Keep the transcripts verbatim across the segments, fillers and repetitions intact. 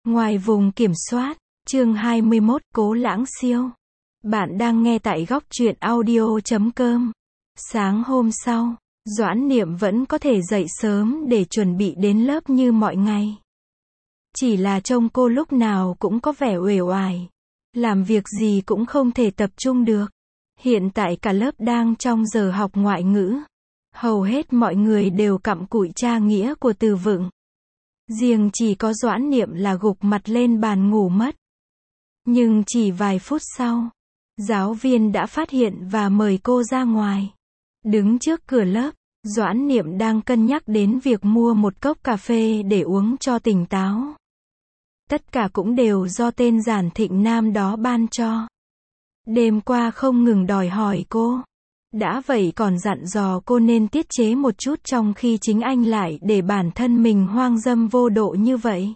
Ngoài vùng kiểm soát, chương hai mươi mốt, Cố Lãng Siêu. Bạn đang nghe tại góc truyện audio chấm com. Sáng hôm sau, Doãn Niệm vẫn có thể dậy sớm để chuẩn bị đến lớp như mọi ngày. Chỉ là trông cô lúc nào cũng có vẻ uể oải. Làm việc gì cũng không thể tập trung được. Hiện tại cả lớp đang trong giờ học ngoại ngữ. Hầu hết mọi người đều cặm cụi tra nghĩa của từ vựng. Riêng chỉ có Doãn Niệm là gục mặt lên bàn ngủ mất. Nhưng chỉ vài phút sau, giáo viên đã phát hiện và mời cô ra ngoài. Đứng trước cửa lớp, Doãn Niệm đang cân nhắc đến việc mua một cốc cà phê để uống cho tỉnh táo. Tất cả cũng đều do tên Giản Thịnh Nam đó ban cho. Đêm qua không ngừng đòi hỏi cô. Đã vậy còn dặn dò cô nên tiết chế một chút trong khi chính anh lại để bản thân mình hoang dâm vô độ như vậy.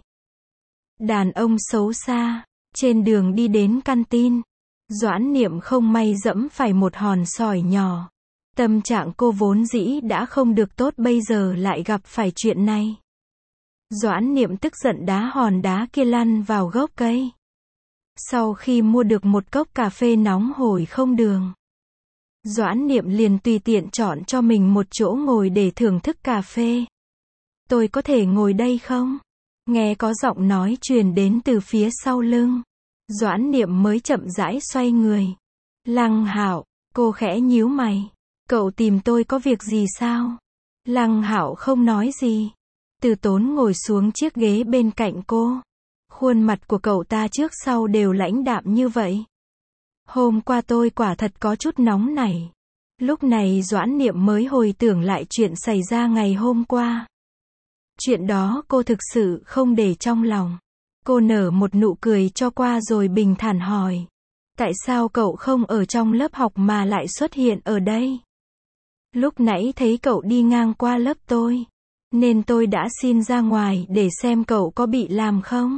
Đàn ông xấu xa. Trên đường đi đến căn tin, Doãn Niệm không may dẫm phải một hòn sỏi nhỏ. Tâm trạng cô vốn dĩ đã không được tốt, bây giờ lại gặp phải chuyện này. Doãn Niệm tức giận đá hòn đá kia lăn vào gốc cây. Sau khi mua được một cốc cà phê nóng hổi không đường, Doãn Niệm liền tùy tiện chọn cho mình một chỗ ngồi để thưởng thức cà phê. Tôi có thể ngồi đây không? Nghe có giọng nói truyền đến từ phía sau lưng. Doãn Niệm mới chậm rãi xoay người. Lăng Hạo, cô khẽ nhíu mày. Cậu tìm tôi có việc gì sao? Lăng Hạo không nói gì. Từ Tốn ngồi xuống chiếc ghế bên cạnh cô. Khuôn mặt của cậu ta trước sau đều lãnh đạm như vậy. Hôm qua tôi quả thật có chút nóng nảy. Lúc này Doãn Niệm mới hồi tưởng lại chuyện xảy ra ngày hôm qua. Chuyện đó cô thực sự không để trong lòng. Cô nở một nụ cười cho qua rồi bình thản hỏi. Tại sao cậu không ở trong lớp học mà lại xuất hiện ở đây? Lúc nãy thấy cậu đi ngang qua lớp tôi, nên tôi đã xin ra ngoài để xem cậu có bị làm không?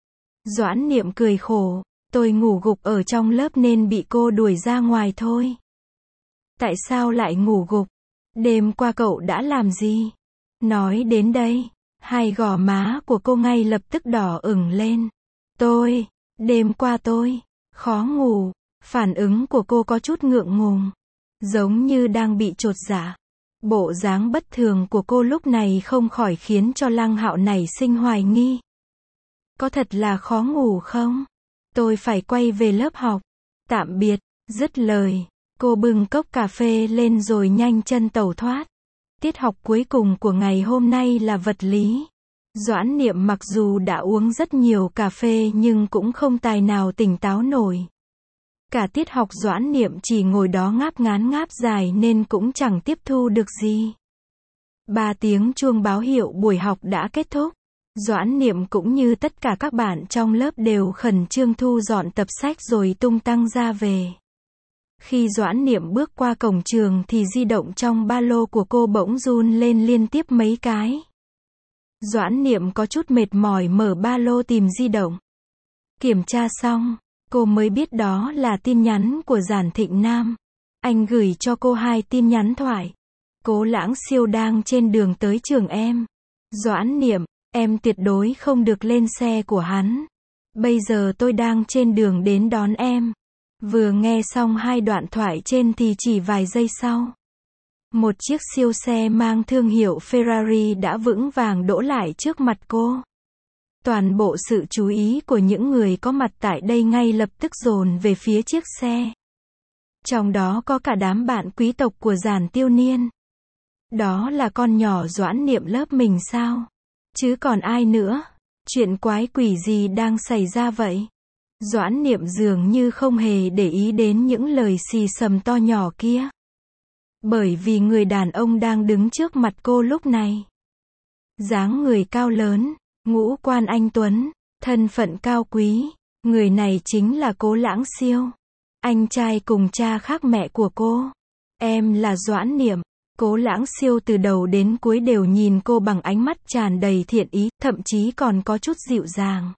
Doãn Niệm cười khổ. Tôi ngủ gục ở trong lớp nên bị cô đuổi ra ngoài thôi. Tại sao lại ngủ gục? Đêm qua cậu đã làm gì? Nói đến đây, hai gò má của cô ngay lập tức đỏ ửng lên. Tôi, đêm qua tôi, khó ngủ. Phản ứng của cô có chút ngượng ngùng, giống như đang bị chột dạ. Bộ dáng bất thường của cô lúc này không khỏi khiến cho Lăng Hạo nảy sinh hoài nghi. Có thật là khó ngủ không? Tôi phải quay về lớp học. Tạm biệt. Dứt lời, cô bưng cốc cà phê lên rồi nhanh chân tẩu thoát. Tiết học cuối cùng của ngày hôm nay là vật lý. Doãn Niệm mặc dù đã uống rất nhiều cà phê nhưng cũng không tài nào tỉnh táo nổi. Cả tiết học Doãn Niệm chỉ ngồi đó ngáp ngán ngáp dài nên cũng chẳng tiếp thu được gì. Ba tiếng chuông báo hiệu buổi học đã kết thúc. Doãn Niệm cũng như tất cả các bạn trong lớp đều khẩn trương thu dọn tập sách rồi tung tăng ra về. Khi Doãn Niệm bước qua cổng trường thì di động trong ba lô của cô bỗng run lên liên tiếp mấy cái. Doãn Niệm có chút mệt mỏi mở ba lô tìm di động. Kiểm tra xong, cô mới biết đó là tin nhắn của Giản Thịnh Nam. Anh gửi cho cô hai tin nhắn thoại. Cố Lãng Siêu đang trên đường tới trường em. Doãn Niệm, em tuyệt đối không được lên xe của hắn. Bây giờ tôi đang trên đường đến đón em. Vừa nghe xong hai đoạn thoại trên thì chỉ vài giây sau, một chiếc siêu xe mang thương hiệu Ferrari đã vững vàng đỗ lại trước mặt cô. Toàn bộ sự chú ý của những người có mặt tại đây ngay lập tức dồn về phía chiếc xe. Trong đó có cả đám bạn quý tộc của Giản Tiêu Niên. Đó là con nhỏ Doãn Niệm lớp mình sao? Chứ còn ai nữa? Chuyện quái quỷ gì đang xảy ra vậy? Doãn Niệm dường như không hề để ý đến những lời xì xầm to nhỏ kia. Bởi vì người đàn ông đang đứng trước mặt cô lúc này. Dáng người cao lớn, ngũ quan anh tuấn, thân phận cao quý. Người này chính là Cố Lãng Siêu. Anh trai cùng cha khác mẹ của cô. Em là Doãn Niệm. Cố Lãng Siêu từ đầu đến cuối đều nhìn cô bằng ánh mắt tràn đầy thiện ý, thậm chí còn có chút dịu dàng.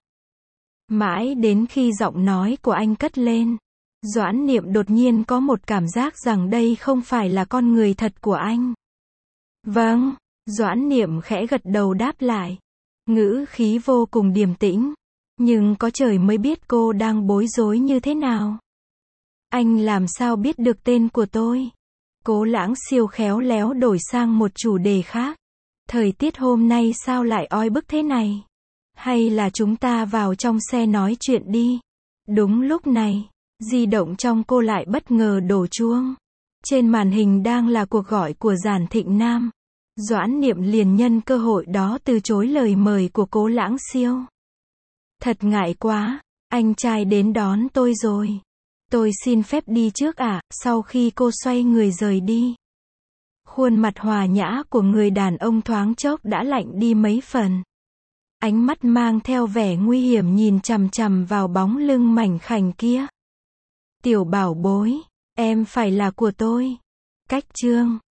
Mãi đến khi giọng nói của anh cất lên, Doãn Niệm đột nhiên có một cảm giác rằng đây không phải là con người thật của anh. Vâng, Doãn Niệm khẽ gật đầu đáp lại. Ngữ khí vô cùng điềm tĩnh. Nhưng có trời mới biết cô đang bối rối như thế nào. Anh làm sao biết được tên của tôi? Cố Lãng Siêu khéo léo đổi sang một chủ đề khác. Thời tiết hôm nay sao lại oi bức thế này? Hay là chúng ta vào trong xe nói chuyện đi? Đúng lúc này, di động trong cô lại bất ngờ đổ chuông. Trên màn hình đang là cuộc gọi của Giản Thịnh Nam. Doãn Niệm liền nhân cơ hội đó từ chối lời mời của Cố Lãng Siêu. Thật ngại quá, anh trai đến đón tôi rồi. Tôi xin phép đi trước ạ, à, sau khi cô xoay người rời đi. Khuôn mặt hòa nhã của người đàn ông thoáng chốc đã lạnh đi mấy phần. Ánh mắt mang theo vẻ nguy hiểm nhìn chằm chằm vào bóng lưng mảnh khảnh kia. Tiểu bảo bối, em phải là của tôi. Cách chương